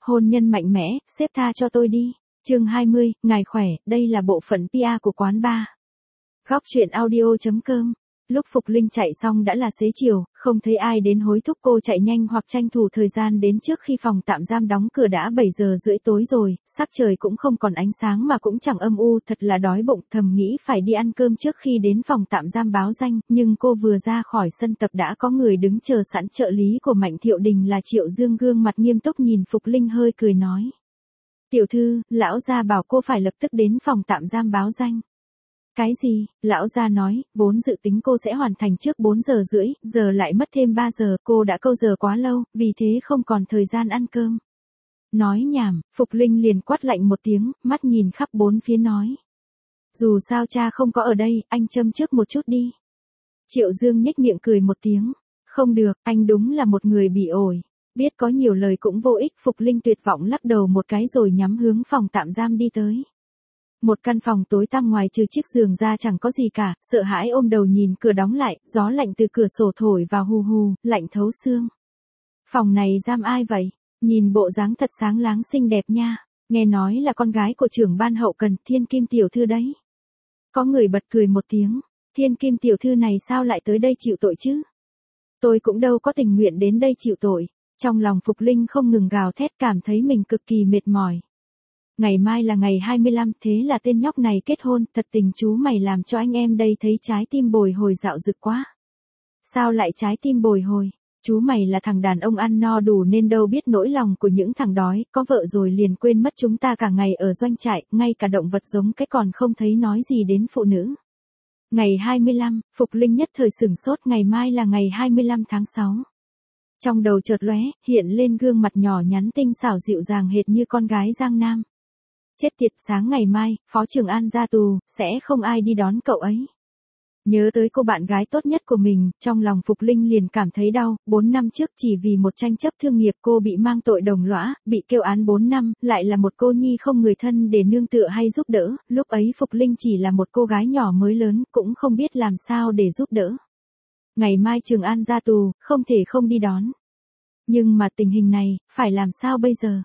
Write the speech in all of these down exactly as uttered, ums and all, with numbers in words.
hôn nhân mạnh mẽ, sếp tha cho tôi đi. Chương hai mươi, ngài khỏe, đây là bộ phận pê e của quán bar. Góc truyện audio chấm com. Lúc Phục Linh chạy xong đã là xế chiều, không thấy ai đến hối thúc cô chạy nhanh hoặc tranh thủ thời gian đến trước khi phòng tạm giam đóng cửa đã bảy giờ rưỡi tối rồi, sắc trời cũng không còn ánh sáng mà cũng chẳng âm u, thật là đói bụng, thầm nghĩ phải đi ăn cơm trước khi đến phòng tạm giam báo danh, nhưng cô vừa ra khỏi sân tập đã có người đứng chờ sẵn. Trợ lý của Mạnh Thiệu Đình là Triệu Dương gương mặt nghiêm túc nhìn Phục Linh hơi cười nói. Tiểu thư, lão gia bảo cô phải lập tức đến phòng tạm giam báo danh. Cái gì? Lão gia nói, vốn dự tính cô sẽ hoàn thành trước bốn giờ rưỡi, giờ lại mất thêm ba giờ, cô đã câu giờ quá lâu, vì thế không còn thời gian ăn cơm. Nói nhảm, Phục Linh liền quát lạnh một tiếng, mắt nhìn khắp bốn phía nói. Dù sao cha không có ở đây, anh châm trước một chút đi. Triệu Dương nhếch miệng cười một tiếng. Không được, anh đúng là một người bị ổi. Biết có nhiều lời cũng vô ích, Phục Linh tuyệt vọng lắc đầu một cái rồi nhắm hướng phòng tạm giam đi tới. Một căn phòng tối tăm ngoài trừ chiếc giường ra chẳng có gì cả, sợ hãi ôm đầu nhìn cửa đóng lại, gió lạnh từ cửa sổ thổi vào hù hù, lạnh thấu xương. Phòng này giam ai vậy? Nhìn bộ dáng thật sáng láng xinh đẹp nha, nghe nói là con gái của trưởng ban hậu cần, Thiên Kim tiểu thư đấy. Có người bật cười một tiếng, Thiên Kim tiểu thư này sao lại tới đây chịu tội chứ? Tôi cũng đâu có tình nguyện đến đây chịu tội. Trong lòng Phục Linh không ngừng gào thét, cảm thấy mình cực kỳ mệt mỏi. Ngày mai là ngày hai mươi lăm, thế là tên nhóc này kết hôn, thật tình chú mày làm cho anh em đây thấy trái tim bồi hồi dạo dực quá. Sao lại trái tim bồi hồi? Chú mày là thằng đàn ông ăn no đủ nên đâu biết nỗi lòng của những thằng đói, có vợ rồi liền quên mất chúng ta cả ngày ở doanh trại, ngay cả động vật giống cái còn không thấy nói gì đến phụ nữ. Ngày hai mươi lăm, Phục Linh nhất thời sửng sốt, ngày mai là ngày hai mươi lăm tháng sáu. Trong đầu chợt lóe, hiện lên gương mặt nhỏ nhắn tinh xảo dịu dàng hệt như con gái Giang Nam. Chết tiệt, sáng ngày mai, Phó Trường An ra tù, sẽ không ai đi đón cậu ấy. Nhớ tới cô bạn gái tốt nhất của mình, trong lòng Phục Linh liền cảm thấy đau. Bốn năm trước chỉ vì một tranh chấp thương nghiệp cô bị mang tội đồng lõa, bị kêu án bốn năm, lại là một cô nhi không người thân để nương tựa hay giúp đỡ. Lúc ấy Phục Linh chỉ là một cô gái nhỏ mới lớn, cũng không biết làm sao để giúp đỡ. Ngày mai Trường An ra tù, không thể không đi đón. Nhưng mà tình hình này, phải làm sao bây giờ?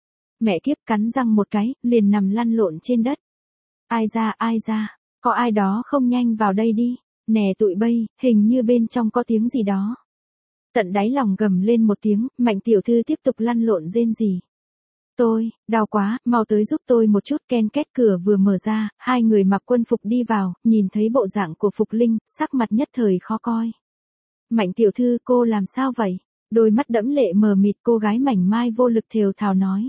Mẹ kiếp, cắn răng một cái, liền nằm lăn lộn trên đất. Ai ra, ai ra, có ai đó không nhanh vào đây đi. Nè tụi bây, hình như bên trong có tiếng gì đó. Tận đáy lòng gầm lên một tiếng, Mạnh tiểu thư tiếp tục lăn lộn rên rỉ. Tôi, đau quá, mau tới giúp tôi một chút. Ken két, cửa vừa mở ra, hai người mặc quân phục đi vào, nhìn thấy bộ dạng của Phục Linh, sắc mặt nhất thời khó coi. Mạnh tiểu thư, cô làm sao vậy? Đôi mắt đẫm lệ mờ mịt, cô gái mảnh mai vô lực thều thào nói.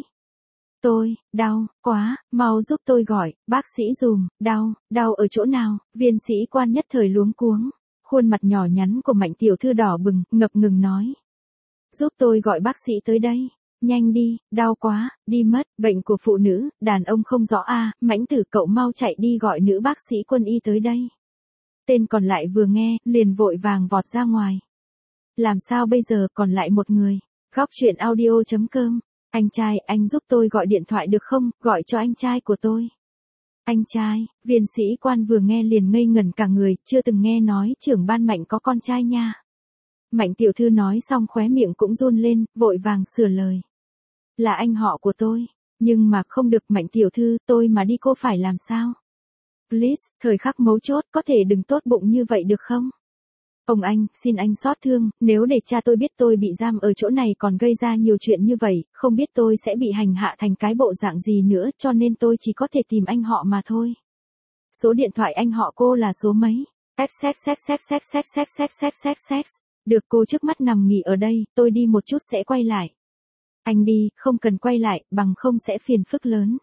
Tôi, đau, quá, mau giúp tôi gọi, bác sĩ dùm, đau, đau ở chỗ nào? Viên sĩ quan nhất thời luống cuống. Khuôn mặt nhỏ nhắn của Mạnh tiểu thư đỏ bừng, ngập ngừng nói. Giúp tôi gọi bác sĩ tới đây. Nhanh đi, đau quá, đi mất, bệnh của phụ nữ, đàn ông không rõ a. Mãnh tử, cậu mau chạy đi gọi nữ bác sĩ quân y tới đây. Tên còn lại vừa nghe, liền vội vàng vọt ra ngoài. Làm sao bây giờ, còn lại một người. Góc truyện audio chấm com. Anh trai, anh giúp tôi gọi điện thoại được không, gọi cho anh trai của tôi. Anh trai, viên sĩ quan vừa nghe liền ngây ngẩn cả người, chưa từng nghe nói trưởng ban Mạnh có con trai nha. Mạnh tiểu thư nói xong khóe miệng cũng run lên, vội vàng sửa lời. Là anh họ của tôi, nhưng mà không được. Mạnh tiểu thư, tôi mà đi cô phải làm sao? Please, thời khắc mấu chốt, có thể đừng tốt bụng như vậy được không? Ông anh, xin anh xót thương, nếu để cha tôi biết tôi bị giam ở chỗ này còn gây ra nhiều chuyện như vậy, không biết tôi sẽ bị hành hạ thành cái bộ dạng gì nữa, cho nên tôi chỉ có thể tìm anh họ mà thôi. Số điện thoại anh họ cô là số mấy? Sex sex sex sex sex sex sex sex sex sex sex. Được, cô trước mắt nằm nghỉ ở đây, tôi đi một chút sẽ quay lại. Anh đi, không cần quay lại, bằng không sẽ phiền phức lớn.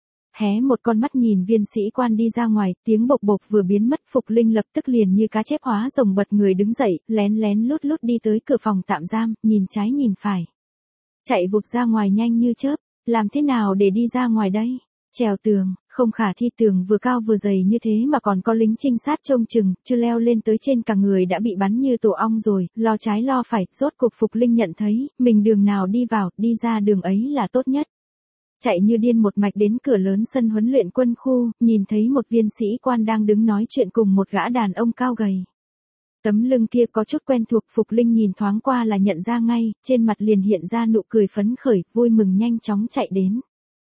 Hé một con mắt nhìn viên sĩ quan đi ra ngoài, tiếng bộc bộc vừa biến mất, Phục Linh lập tức liền như cá chép hóa rồng bật người đứng dậy, lén lén lút lút đi tới cửa phòng tạm giam, nhìn trái nhìn phải. Chạy vụt ra ngoài nhanh như chớp, làm thế nào để đi ra ngoài đây? Trèo tường, không khả thi, tường vừa cao vừa dày như thế mà còn có lính trinh sát trông chừng, chưa leo lên tới trên cả người đã bị bắn như tổ ong rồi, lo trái lo phải, rốt cuộc Phục Linh nhận thấy, mình đường nào đi vào, đi ra đường ấy là tốt nhất. Chạy như điên một mạch đến cửa lớn sân huấn luyện quân khu, nhìn thấy một viên sĩ quan đang đứng nói chuyện cùng một gã đàn ông cao gầy. Tấm lưng kia có chút quen thuộc, Phục Linh nhìn thoáng qua là nhận ra ngay, trên mặt liền hiện ra nụ cười phấn khởi, vui mừng nhanh chóng chạy đến.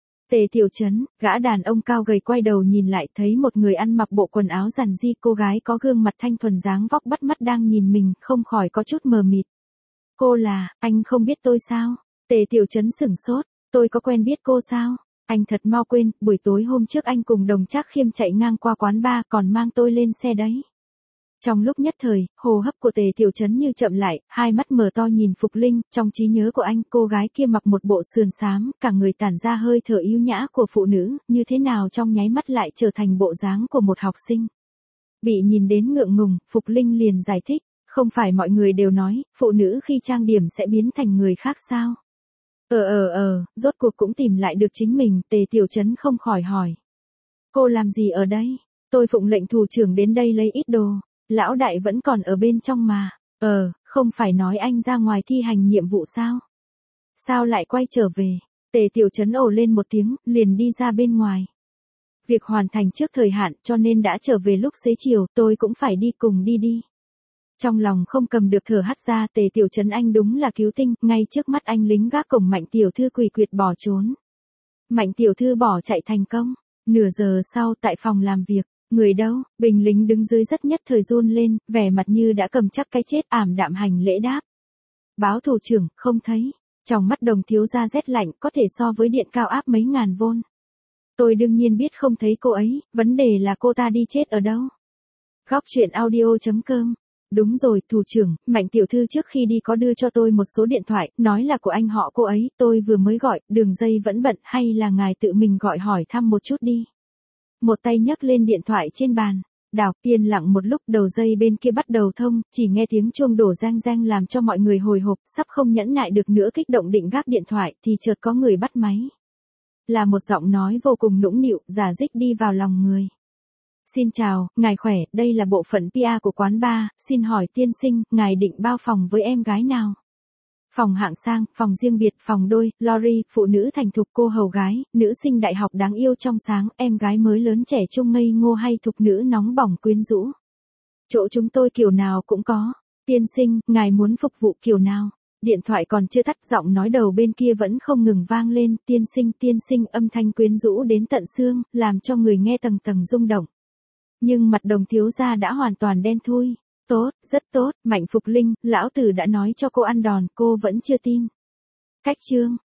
Tề Tiểu Trấn, gã đàn ông cao gầy quay đầu nhìn lại thấy một người ăn mặc bộ quần áo giản dị, cô gái có gương mặt thanh thuần dáng vóc bắt mắt đang nhìn mình, không khỏi có chút mờ mịt. Cô là, anh không biết tôi sao? Tề Tiểu Trấn sửng sốt, tôi có quen biết cô sao? Anh thật mau quên, buổi tối hôm trước anh cùng Đồng Trác Khiêm chạy ngang qua quán bar còn mang tôi lên xe đấy. Trong lúc nhất thời, hô hấp của Tề Tiểu Trấn như chậm lại, hai mắt mở to nhìn Phục Linh, trong trí nhớ của anh, cô gái kia mặc một bộ sườn xám, cả người tản ra hơi thở yếu nhã của phụ nữ, như thế nào trong nháy mắt lại trở thành bộ dáng của một học sinh. Bị nhìn đến ngượng ngùng, Phục Linh liền giải thích, không phải mọi người đều nói, phụ nữ khi trang điểm sẽ biến thành người khác sao? Ờ ờ ờ, rốt cuộc cũng tìm lại được chính mình, Tề Tiểu Trấn không khỏi hỏi. Cô làm gì ở đây? Tôi phụng lệnh thủ trưởng đến đây lấy ít đồ. Lão đại vẫn còn ở bên trong mà. Ờ, không phải nói anh ra ngoài thi hành nhiệm vụ sao? Sao lại quay trở về? Tề Tiểu Trấn ồ lên một tiếng, liền đi ra bên ngoài. Việc hoàn thành trước thời hạn cho nên đã trở về lúc xế chiều, tôi cũng phải đi cùng đi đi. Trong lòng không cầm được thở hắt ra, Tề Tiểu Trấn anh đúng là cứu tinh, ngay trước mắt anh lính gác cổng Mạnh tiểu thư quỳ quyệt bỏ trốn. Mạnh tiểu thư bỏ chạy thành công. Nửa giờ sau tại phòng làm việc. Người đâu? Binh lính đứng dưới rất nhất thời run lên, vẻ mặt như đã cầm chắc cái chết, ảm đạm hành lễ đáp. Báo thủ trưởng, không thấy. Trong mắt Đồng thiếu gia rét lạnh, có thể so với điện cao áp mấy ngàn vôn. Tôi đương nhiên biết không thấy cô ấy, vấn đề là cô ta đi chết ở đâu. Góc truyện audio chấm com. Đúng rồi, thủ trưởng, Mạnh tiểu thư trước khi đi có đưa cho tôi một số điện thoại, nói là của anh họ cô ấy, tôi vừa mới gọi, đường dây vẫn bận, hay là ngài tự mình gọi hỏi thăm một chút đi. Một tay nhấc lên điện thoại trên bàn, đào, yên lặng một lúc, đầu dây bên kia bắt đầu thông, chỉ nghe tiếng chuông đổ reng reng làm cho mọi người hồi hộp, sắp không nhẫn nại được nữa kích động định gác điện thoại, thì chợt có người bắt máy. Là một giọng nói vô cùng nũng nịu, giả dích đi vào lòng người. Xin chào, ngài khỏe, đây là bộ phận pê e của quán bar, xin hỏi tiên sinh, ngài định bao phòng với em gái nào? Phòng hạng sang, phòng riêng biệt, phòng đôi, lorry, phụ nữ thành thục, cô hầu gái, nữ sinh đại học đáng yêu trong sáng, em gái mới lớn trẻ trung ngây ngô hay thục nữ nóng bỏng quyến rũ. Chỗ chúng tôi kiểu nào cũng có. Tiên sinh, ngài muốn phục vụ kiểu nào? Điện thoại còn chưa tắt, giọng nói đầu bên kia vẫn không ngừng vang lên, tiên sinh, tiên sinh, âm thanh quyến rũ đến tận xương, làm cho người nghe tầng tầng rung động. Nhưng mặt Đồng thiếu gia đã hoàn toàn đen thui. Tốt, rất tốt, Mạnh Phục Linh, lão tử đã nói cho cô ăn đòn, cô vẫn chưa tin. Cách chương,